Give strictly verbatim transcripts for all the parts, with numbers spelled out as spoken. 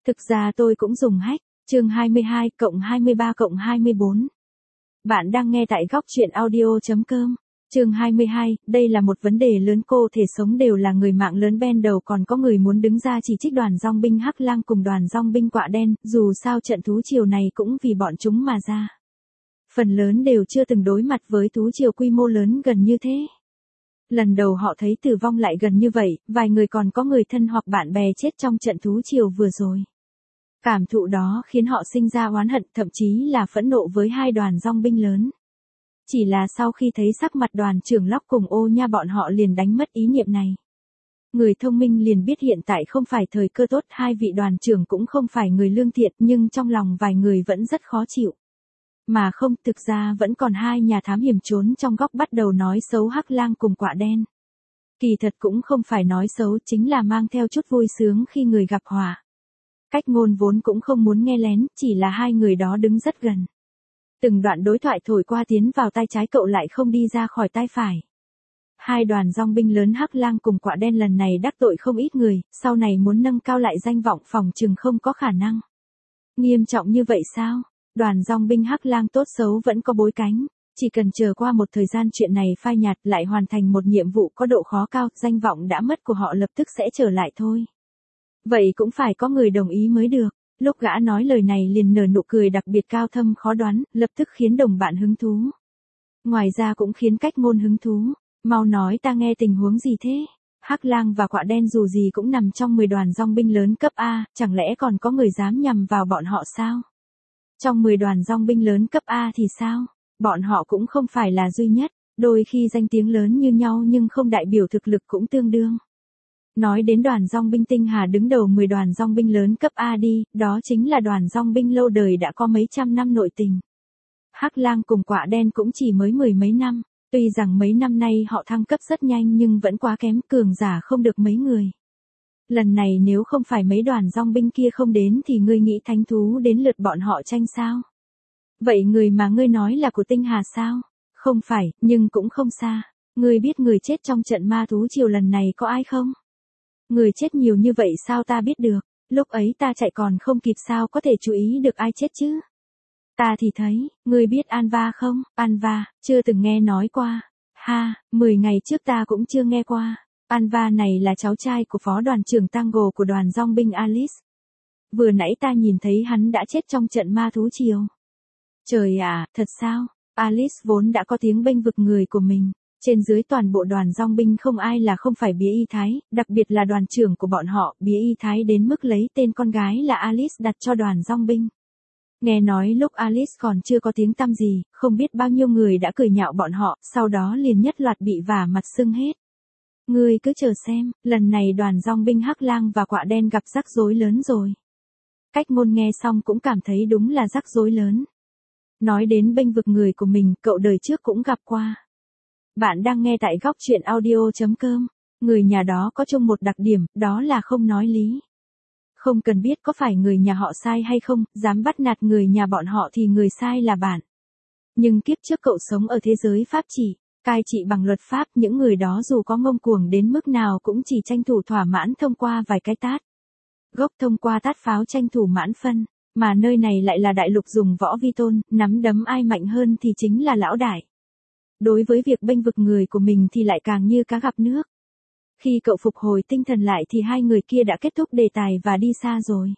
Thực ra tôi cũng dùng hack, chương hai mươi hai cộng hai mươi ba cộng hai mươi bốn. Bạn đang nghe tại góc truyện audio.com. Chương hai mươi hai, đây là một vấn đề lớn, cô thể sống đều là người mạng lớn ben đầu, còn có người muốn đứng ra chỉ trích đoàn dong binh Hắc Lang cùng đoàn dong binh Quạ Đen, dù sao trận thú triều này cũng vì bọn chúng mà ra. Phần lớn đều chưa từng đối mặt với thú triều quy mô lớn gần như thế. Lần đầu họ thấy tử vong lại gần như vậy, vài người còn có người thân hoặc bạn bè chết trong trận thú triều vừa rồi. Cảm thụ đó khiến họ sinh ra oán hận, thậm chí là phẫn nộ với hai đoàn dong binh lớn. Chỉ là sau khi thấy sắc mặt đoàn trưởng Locke cùng Ô Nha, bọn họ liền đánh mất ý niệm này. Người thông minh liền biết hiện tại không phải thời cơ tốt, hai vị đoàn trưởng cũng không phải người lương thiện, nhưng trong lòng vài người vẫn rất khó chịu. Mà không, thực ra vẫn còn hai nhà thám hiểm trốn trong góc bắt đầu nói xấu Hắc Lang cùng Quạ Đen. Kỳ thật cũng không phải nói xấu, chính là mang theo chút vui sướng khi người gặp họa. Cách ngôn vốn cũng không muốn nghe lén, chỉ là hai người đó đứng rất gần. Từng đoạn đối thoại thổi qua tiến vào tai trái cậu lại không đi ra khỏi tai phải. Hai đoàn dong binh lớn Hắc Lang cùng Quạ Đen lần này đắc tội không ít người, sau này muốn nâng cao lại danh vọng phòng chừng không có khả năng. Nghiêm trọng như vậy sao? Đoàn dong binh Hắc Lang tốt xấu vẫn có bối cánh, chỉ cần chờ qua một thời gian chuyện này phai nhạt lại hoàn thành một nhiệm vụ có độ khó cao, danh vọng đã mất của họ lập tức sẽ trở lại thôi. Vậy cũng phải có người đồng ý mới được. Lúc gã nói lời này liền nở nụ cười đặc biệt cao thâm khó đoán, lập tức khiến đồng bạn hứng thú. Ngoài ra cũng khiến cách ngôn hứng thú. Mau nói ta nghe, tình huống gì thế? Hắc Lang và Quạ Đen dù gì cũng nằm trong mười đoàn dong binh lớn cấp A, chẳng lẽ còn có người dám nhằm vào bọn họ sao? Trong mười đoàn dong binh lớn cấp A thì sao? Bọn họ cũng không phải là duy nhất, đôi khi danh tiếng lớn như nhau nhưng không đại biểu thực lực cũng tương đương. Nói đến đoàn dong binh Tinh Hà đứng đầu mười đoàn dong binh lớn cấp A đi, đó chính là đoàn dong binh lâu đời đã có mấy trăm năm nội tình. Hắc Lang cùng Quạ Đen cũng chỉ mới mười mấy năm, tuy rằng mấy năm nay họ thăng cấp rất nhanh nhưng vẫn quá kém, cường giả không được mấy người. Lần này nếu không phải mấy đoàn dong binh kia không đến thì ngươi nghĩ thánh thú đến lượt bọn họ tranh sao? Vậy người mà ngươi nói là của Tinh Hà sao? Không phải, nhưng cũng không xa. Ngươi biết người chết trong trận ma thú triều lần này có ai không? Người chết nhiều như vậy sao ta biết được, lúc ấy ta chạy còn không kịp sao có thể chú ý được ai chết chứ. Ta thì thấy, ngươi biết Anva không? Anva, chưa từng nghe nói qua. Ha, mười ngày trước ta cũng chưa nghe qua. Anva này là cháu trai của phó đoàn trưởng Tango của đoàn dong binh Alice. Vừa nãy ta nhìn thấy hắn đã chết trong trận ma thú triều. Trời à, thật sao? Alice vốn đã có tiếng bênh vực người của mình. Trên dưới toàn bộ đoàn dong binh không ai là không phải Bía Y Thái, đặc biệt là đoàn trưởng của bọn họ, Bía Y Thái đến mức lấy tên con gái là Alice đặt cho đoàn dong binh. Nghe nói lúc Alice còn chưa có tiếng tăm gì, không biết bao nhiêu người đã cười nhạo bọn họ, sau đó liền nhất loạt bị vả mặt sưng hết. Ngươi cứ chờ xem, lần này đoàn dong binh Hắc Lang và Quạ Đen gặp rắc rối lớn rồi. Cách ngôn nghe xong cũng cảm thấy đúng là rắc rối lớn. Nói đến bênh vực người của mình, cậu đời trước cũng gặp qua. Bạn đang nghe tại góc truyện audio.com. Người nhà đó có chung một đặc điểm, đó là không nói lý. Không cần biết có phải người nhà họ sai hay không, dám bắt nạt người nhà bọn họ thì người sai là bạn. Nhưng kiếp trước cậu sống ở thế giới pháp trị, cai trị bằng luật pháp, những người đó dù có ngông cuồng đến mức nào cũng chỉ tranh thủ thỏa mãn thông qua vài cái tát. Gốc thông qua tát pháo tranh thủ mãn phân, mà nơi này lại là đại lục dùng võ vi tôn, nắm đấm ai mạnh hơn thì chính là lão đại. Đối với việc bênh vực người của mình thì lại càng như cá gặp nước. Khi cậu phục hồi tinh thần lại thì hai người kia đã kết thúc đề tài và đi xa rồi.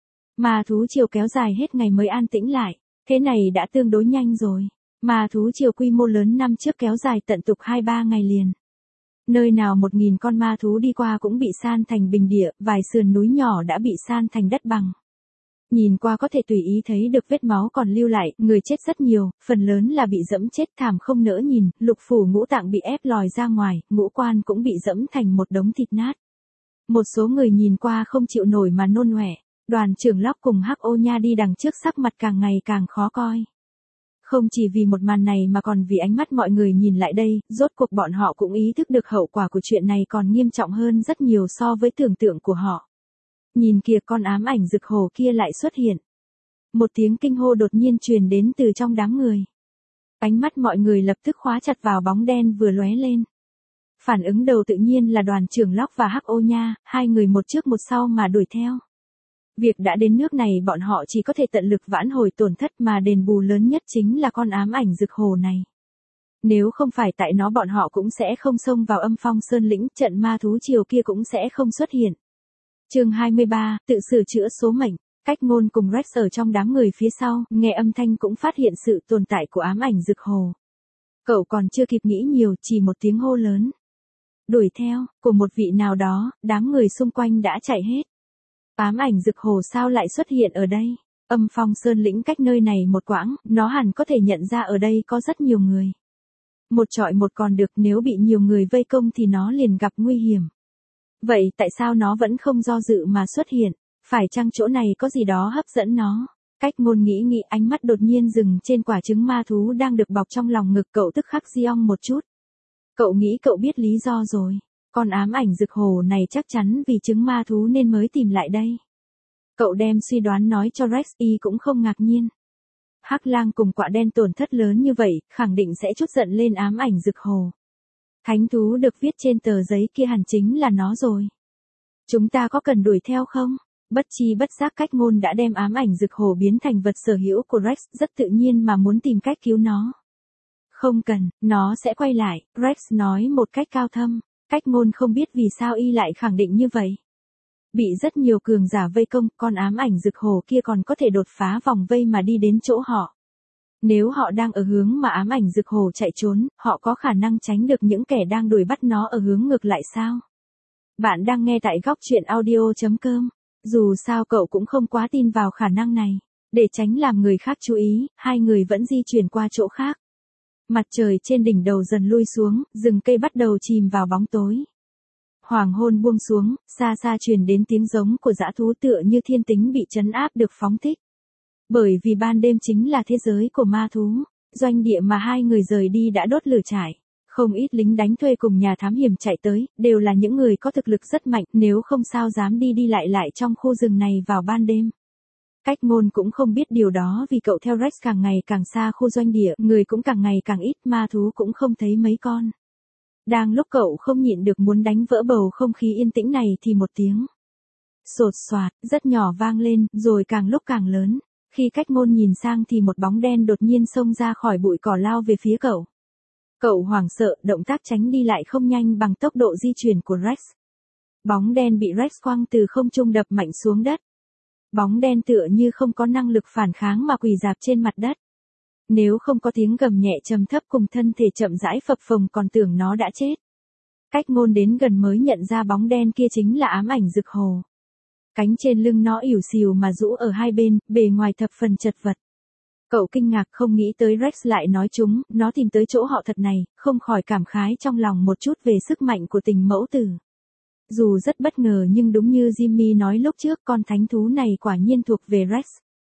Mà thú triều kéo dài hết ngày mới an tĩnh lại, thế này đã tương đối nhanh rồi. Mà thú triều quy mô lớn năm trước kéo dài tận tục hai ba ngày liền. Nơi nào một nghìn con ma thú đi qua cũng bị san thành bình địa, vài sườn núi nhỏ đã bị san thành đất bằng. Nhìn qua có thể tùy ý thấy được vết máu còn lưu lại, người chết rất nhiều, phần lớn là bị dẫm chết thảm không nỡ nhìn, lục phủ ngũ tạng bị ép lòi ra ngoài, ngũ quan cũng bị dẫm thành một đống thịt nát. Một số người nhìn qua không chịu nổi mà nôn ọe. Đoàn trưởng Locke cùng Hắc Ô Nha đi đằng trước sắc mặt càng ngày càng khó coi. Không chỉ vì một màn này mà còn vì ánh mắt mọi người nhìn lại đây, rốt cuộc bọn họ cũng ý thức được hậu quả của chuyện này còn nghiêm trọng hơn rất nhiều so với tưởng tượng của họ. Nhìn kìa, con ám ảnh rực hồ kia lại xuất hiện. Một tiếng kinh hô đột nhiên truyền đến từ trong đám người. Ánh mắt mọi người lập tức khóa chặt vào bóng đen vừa lóe lên. Phản ứng đầu tự nhiên là đoàn trưởng Locke và Hắc Ô Nha, hai người một trước một sau mà đuổi theo. Việc đã đến nước này bọn họ chỉ có thể tận lực vãn hồi tổn thất mà đền bù lớn nhất chính là con ám ảnh rực hồ này. Nếu không phải tại nó bọn họ cũng sẽ không xông vào âm phong sơn lĩnh, trận ma thú triều kia cũng sẽ không xuất hiện. Chương hai mươi ba, tự sửa chữa số mệnh. Cách Ngôn cùng Rex ở trong đám người phía sau, nghe âm thanh cũng phát hiện sự tồn tại của ám ảnh rực hồ. Cậu còn chưa kịp nghĩ nhiều, chỉ một tiếng hô lớn. Đuổi theo, của một vị nào đó, đám người xung quanh đã chạy hết. Ám ảnh rực hồ sao lại xuất hiện ở đây? Âm phong sơn lĩnh cách nơi này một quãng, nó hẳn có thể nhận ra ở đây có rất nhiều người. Một trọi một còn được, nếu bị nhiều người vây công thì nó liền gặp nguy hiểm. Vậy tại sao nó vẫn không do dự mà xuất hiện? Phải chăng chỗ này có gì đó hấp dẫn nó? Cách Ngôn nghĩ nghĩ, ánh mắt đột nhiên dừng trên quả trứng ma thú đang được bọc trong lòng ngực cậu, tức khắc giong một chút. Cậu nghĩ cậu biết lý do rồi. Con ám ảnh rực hồ này chắc chắn vì trứng ma thú nên mới tìm lại đây. Cậu đem suy đoán nói cho Rex, y cũng không ngạc nhiên. Hắc lang cùng quạ đen tổn thất lớn như vậy, khẳng định sẽ trút giận lên ám ảnh rực hồ. Thánh thú được viết trên tờ giấy kia hẳn chính là nó rồi. Chúng ta có cần đuổi theo không? Bất chi bất giác Cách Ngôn đã đem ám ảnh rực hồ biến thành vật sở hữu của Rex, rất tự nhiên mà muốn tìm cách cứu nó. Không cần, nó sẽ quay lại, Rex nói một cách cao thâm. Cách Ngôn không biết vì sao y lại khẳng định như vậy. Bị rất nhiều cường giả vây công, con ám ảnh rực hồ kia còn có thể đột phá vòng vây mà đi đến chỗ họ. Nếu họ đang ở hướng mà ám ảnh rực hồ chạy trốn, họ có khả năng tránh được những kẻ đang đuổi bắt nó ở hướng ngược lại sao? Bạn đang nghe tại góc truyện audio chấm com. Dù sao cậu cũng không quá tin vào khả năng này. Để tránh làm người khác chú ý, hai người vẫn di chuyển qua chỗ khác. Mặt trời trên đỉnh đầu dần lui xuống, rừng cây bắt đầu chìm vào bóng tối. Hoàng hôn buông xuống, xa xa truyền đến tiếng giống của dã thú, tựa như thiên tính bị trấn áp được phóng thích. Bởi vì ban đêm chính là thế giới của ma thú, doanh địa mà hai người rời đi đã đốt lửa trại. Không ít lính đánh thuê cùng nhà thám hiểm chạy tới, đều là những người có thực lực rất mạnh, nếu không sao dám đi đi lại lại trong khu rừng này vào ban đêm. Cách Ngôn cũng không biết điều đó vì cậu theo Rex càng ngày càng xa khu doanh địa, người cũng càng ngày càng ít, ma thú cũng không thấy mấy con. Đang lúc cậu không nhịn được muốn đánh vỡ bầu không khí yên tĩnh này thì một tiếng sột soạt, rất nhỏ vang lên, rồi càng lúc càng lớn. Khi Cách Ngôn nhìn sang thì một bóng đen đột nhiên xông ra khỏi bụi cỏ lao về phía cậu. Cậu hoảng sợ, động tác tránh đi lại không nhanh bằng tốc độ di chuyển của Rex. Bóng đen bị Rex quăng từ không trung đập mạnh xuống đất. Bóng đen tựa như không có năng lực phản kháng mà quỳ rạp trên mặt đất. Nếu không có tiếng gầm nhẹ trầm thấp cùng thân thể chậm rãi phập phồng còn tưởng nó đã chết. Cách Ngôn đến gần mới nhận ra bóng đen kia chính là ám ảnh rực hồ. Cánh trên lưng nó ỉu xìu mà rũ ở hai bên, bề ngoài thập phần chật vật. Cậu kinh ngạc không nghĩ tới Rex lại nói chúng, nó tìm tới chỗ họ thật này, không khỏi cảm khái trong lòng một chút về sức mạnh của tình mẫu tử. Dù rất bất ngờ nhưng đúng như Jimmy nói lúc trước, con thánh thú này quả nhiên thuộc về Rex.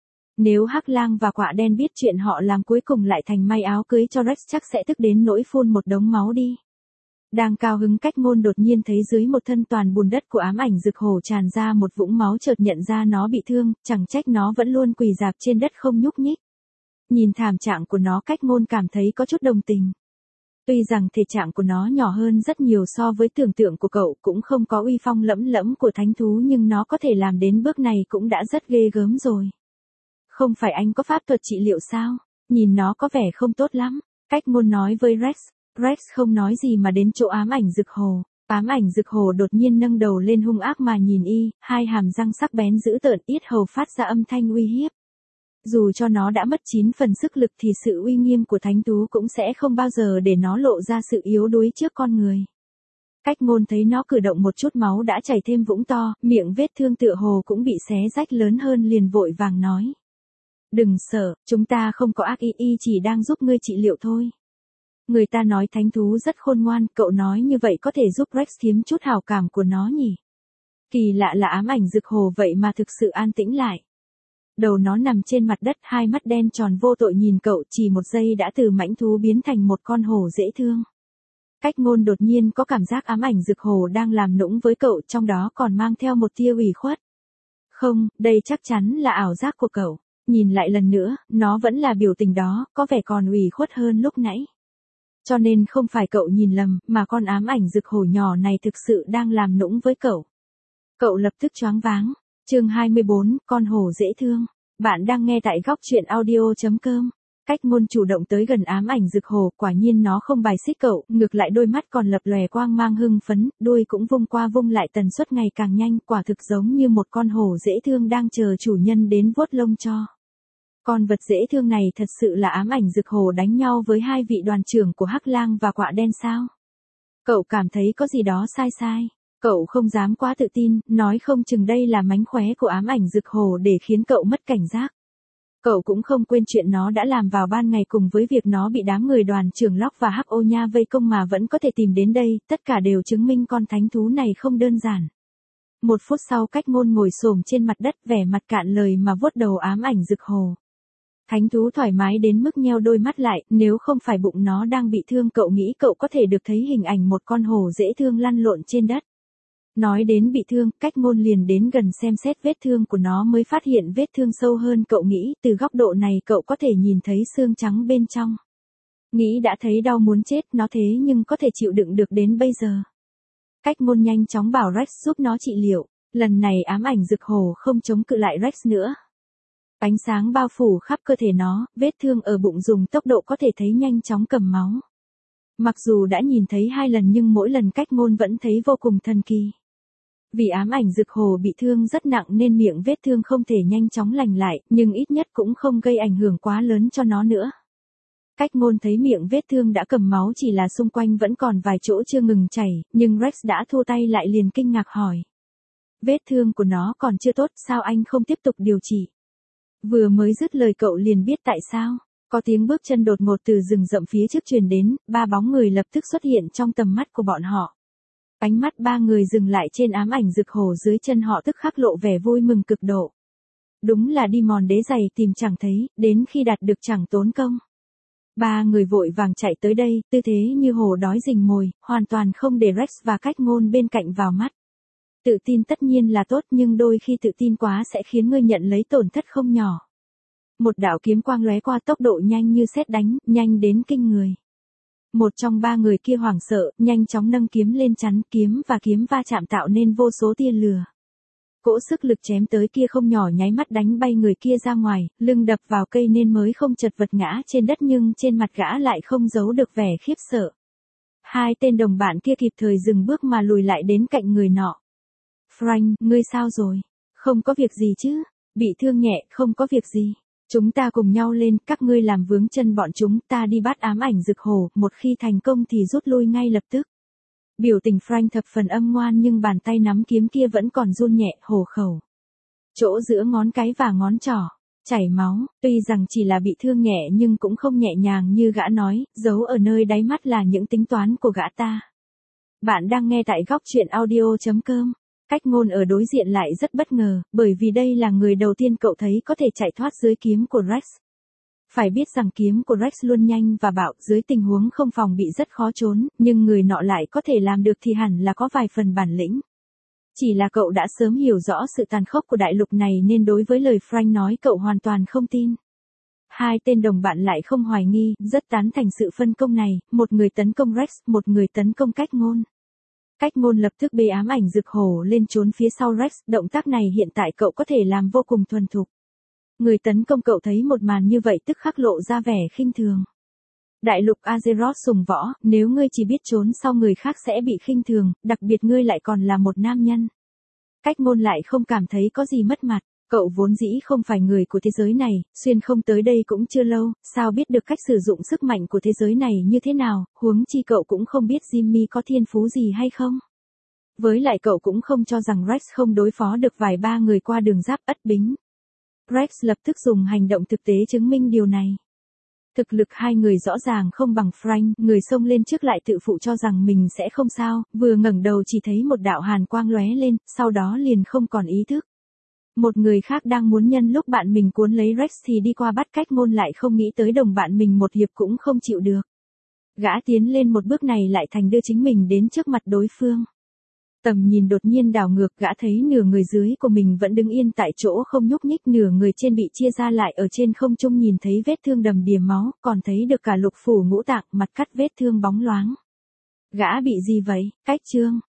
Nếu Hắc lang và quạ đen biết chuyện họ làm cuối cùng lại thành may áo cưới cho Rex chắc sẽ tức đến nỗi phun một đống máu đi. Đang cao hứng, Cách Ngôn đột nhiên thấy dưới một thân toàn bùn đất của ám ảnh rực hồ tràn ra một vũng máu, chợt nhận ra nó bị thương, chẳng trách nó vẫn luôn quỳ rạp trên đất không nhúc nhích. Nhìn thảm trạng của nó, Cách Ngôn cảm thấy có chút đồng tình. Tuy rằng thể trạng của nó nhỏ hơn rất nhiều so với tưởng tượng của cậu, cũng không có uy phong lẫm lẫm của thánh thú, nhưng nó có thể làm đến bước này cũng đã rất ghê gớm rồi. Không phải anh có pháp thuật trị liệu sao? Nhìn nó có vẻ không tốt lắm. Cách Ngôn nói với Rex. Rex không nói gì mà đến chỗ ám ảnh rực hồ. Ám ảnh rực hồ đột nhiên nâng đầu lên hung ác mà nhìn y, hai hàm răng sắc bén dữ tợn, yết hầu phát ra âm thanh uy hiếp. Dù cho nó đã mất chín phần sức lực thì sự uy nghiêm của thánh thú cũng sẽ không bao giờ để nó lộ ra sự yếu đuối trước con người. Cách Ngôn thấy nó cử động một chút máu đã chảy thêm vũng to, miệng vết thương tựa hồ cũng bị xé rách lớn hơn, liền vội vàng nói. Đừng sợ, chúng ta không có ác ý, y chỉ đang giúp ngươi trị liệu thôi. Người ta nói thánh thú rất khôn ngoan, cậu nói như vậy có thể giúp Rex kiếm chút hảo cảm của nó nhỉ? Kỳ lạ là ám ảnh rực hồ vậy mà thực sự an tĩnh lại. Đầu nó nằm trên mặt đất, hai mắt đen tròn vô tội nhìn cậu, chỉ một giây đã từ mãnh thú biến thành một con hổ dễ thương. Cách Ngôn đột nhiên có cảm giác ám ảnh rực hồ đang làm nũng với cậu, trong đó còn mang theo một tia ủy khuất. Không, đây chắc chắn là ảo giác của cậu. Nhìn lại lần nữa, nó vẫn là biểu tình đó, có vẻ còn ủy khuất hơn lúc nãy. Cho nên không phải cậu nhìn lầm, mà con ám ảnh rực hổ nhỏ này thực sự đang làm nũng với cậu. Cậu lập tức choáng váng. Chương hai mươi bốn, con hổ dễ thương. Bạn đang nghe tại góc truyện audio chấm com. Cách ngôn chủ động tới gần ám ảnh rực hổ, quả nhiên nó không bài xích cậu, ngược lại đôi mắt còn lập lòe quang mang hưng phấn, đuôi cũng vung qua vung lại tần suất ngày càng nhanh, quả thực giống như một con hổ dễ thương đang chờ chủ nhân đến vuốt lông cho. Con vật dễ thương này thật sự là ám ảnh rực hổ đánh nhau với hai vị đoàn trưởng của Hắc Lang và Quạ Đen sao? Cậu cảm thấy có gì đó sai sai. Cậu không dám quá tự tin, nói không chừng đây là mánh khóe của ám ảnh rực hổ để khiến cậu mất cảnh giác. Cậu cũng không quên chuyện nó đã làm vào ban ngày cùng với việc nó bị đám người đoàn trưởng Lóc và Hắc Ô Nha vây công mà vẫn có thể tìm đến đây, tất cả đều chứng minh con thánh thú này không đơn giản. Một phút sau Cách Ngôn ngồi xổm trên mặt đất vẻ mặt cạn lời mà vuốt đầu ám ảnh rực hổ. Thánh thú thoải mái đến mức nheo đôi mắt lại, nếu không phải bụng nó đang bị thương cậu nghĩ cậu có thể được thấy hình ảnh một con hổ dễ thương lăn lộn trên đất. Nói đến bị thương, Cách Ngôn liền đến gần xem xét vết thương của nó mới phát hiện vết thương sâu hơn cậu nghĩ, từ góc độ này cậu có thể nhìn thấy xương trắng bên trong. Nghĩ đã thấy đau muốn chết nó thế nhưng có thể chịu đựng được đến bây giờ. Cách Ngôn nhanh chóng bảo Rex giúp nó trị liệu, lần này ám ảnh rực hổ không chống cự lại Rex nữa. Ánh sáng bao phủ khắp cơ thể nó, vết thương ở bụng dùng tốc độ có thể thấy nhanh chóng cầm máu. Mặc dù đã nhìn thấy hai lần nhưng mỗi lần Cách Ngôn vẫn thấy vô cùng thần kỳ. Vì ám ảnh rực hổ bị thương rất nặng nên miệng vết thương không thể nhanh chóng lành lại, nhưng ít nhất cũng không gây ảnh hưởng quá lớn cho nó nữa. Cách Ngôn thấy miệng vết thương đã cầm máu chỉ là xung quanh vẫn còn vài chỗ chưa ngừng chảy, nhưng Rex đã thua tay lại liền kinh ngạc hỏi. Vết thương của nó còn chưa tốt, sao anh không tiếp tục điều trị? Vừa mới dứt lời cậu liền biết tại sao. Có tiếng bước chân đột ngột từ rừng rậm phía trước truyền đến, ba bóng người lập tức xuất hiện trong tầm mắt của bọn họ. Ánh mắt ba người dừng lại trên ám ảnh rực hổ dưới chân họ tức khắc lộ vẻ vui mừng cực độ. Đúng là đi mòn đế giày tìm chẳng thấy, đến khi đạt được chẳng tốn công. Ba người vội vàng chạy tới đây, tư thế như hổ đói rình mồi, hoàn toàn không để Rex và Cách Ngôn bên cạnh vào mắt. Tự tin tất nhiên là tốt nhưng đôi khi tự tin quá sẽ khiến ngươi nhận lấy tổn thất không nhỏ. Một đạo kiếm quang lóe qua tốc độ nhanh như sét đánh, nhanh đến kinh người. Một trong ba người kia hoảng sợ, nhanh chóng nâng kiếm lên chắn, kiếm và kiếm va chạm tạo nên vô số tia lửa. Cỗ sức lực chém tới kia không nhỏ nháy mắt đánh bay người kia ra ngoài, lưng đập vào cây nên mới không chật vật ngã trên đất nhưng trên mặt gã lại không giấu được vẻ khiếp sợ. Hai tên đồng bạn kia kịp thời dừng bước mà lùi lại đến cạnh người nọ. Frank, ngươi sao rồi? Không có việc gì chứ? Bị thương nhẹ, không có việc gì. Chúng ta cùng nhau lên, các ngươi làm vướng chân bọn chúng, ta đi bắt ám ảnh rực hổ, một khi thành công thì rút lui ngay lập tức. Biểu tình Frank thập phần âm ngoan nhưng bàn tay nắm kiếm kia vẫn còn run nhẹ, hổ khẩu. Chỗ giữa ngón cái và ngón trỏ, chảy máu, tuy rằng chỉ là bị thương nhẹ nhưng cũng không nhẹ nhàng như gã nói, giấu ở nơi đáy mắt là những tính toán của gã ta. Bạn đang nghe tại góc truyện audio chấm com. Cách Ngôn ở đối diện lại rất bất ngờ, bởi vì đây là người đầu tiên cậu thấy có thể chạy thoát dưới kiếm của Rex. Phải biết rằng kiếm của Rex luôn nhanh và bạo, dưới tình huống không phòng bị rất khó trốn, nhưng người nọ lại có thể làm được thì hẳn là có vài phần bản lĩnh. Chỉ là cậu đã sớm hiểu rõ sự tàn khốc của đại lục này nên đối với lời Frank nói cậu hoàn toàn không tin. Hai tên đồng bạn lại không hoài nghi, rất tán thành sự phân công này, một người tấn công Rex, một người tấn công Cách Ngôn. Cách Ngôn lập tức bê ám ảnh rực hổ lên trốn phía sau Rex, động tác này hiện tại cậu có thể làm vô cùng thuần thục. Người tấn công cậu thấy một màn như vậy tức khắc lộ ra vẻ khinh thường. Đại lục Azeroth sùng võ, nếu ngươi chỉ biết trốn sau người khác sẽ bị khinh thường, đặc biệt ngươi lại còn là một nam nhân. Cách Ngôn lại không cảm thấy có gì mất mặt, cậu vốn dĩ không phải người của thế giới này, xuyên không tới đây cũng chưa lâu, sao biết được cách sử dụng sức mạnh của thế giới này như thế nào, huống chi cậu cũng không biết Jimmy có thiên phú gì hay không. Với lại cậu cũng không cho rằng Rex không đối phó được vài ba người qua đường giáp Ất Bính. Rex lập tức dùng hành động thực tế chứng minh điều này. Thực lực hai người rõ ràng không bằng Frank, người xông lên trước lại tự phụ cho rằng mình sẽ không sao, vừa ngẩng đầu chỉ thấy một đạo hàn quang lóe lên, sau đó liền không còn ý thức. Một người khác đang muốn nhân lúc bạn mình cuốn lấy Rex thì đi qua bắt Cách Ngôn lại không nghĩ tới đồng bạn mình một hiệp cũng không chịu được. Gã tiến lên một bước này lại thành đưa chính mình đến trước mặt đối phương. Tầm nhìn đột nhiên đảo ngược, gã thấy nửa người dưới của mình vẫn đứng yên tại chỗ không nhúc nhích, nửa người trên bị chia ra lại ở trên không trung nhìn thấy vết thương đầm đìa máu, còn thấy được cả lục phủ ngũ tạng, mặt cắt vết thương bóng loáng. Gã bị gì vậy? Cách Trương,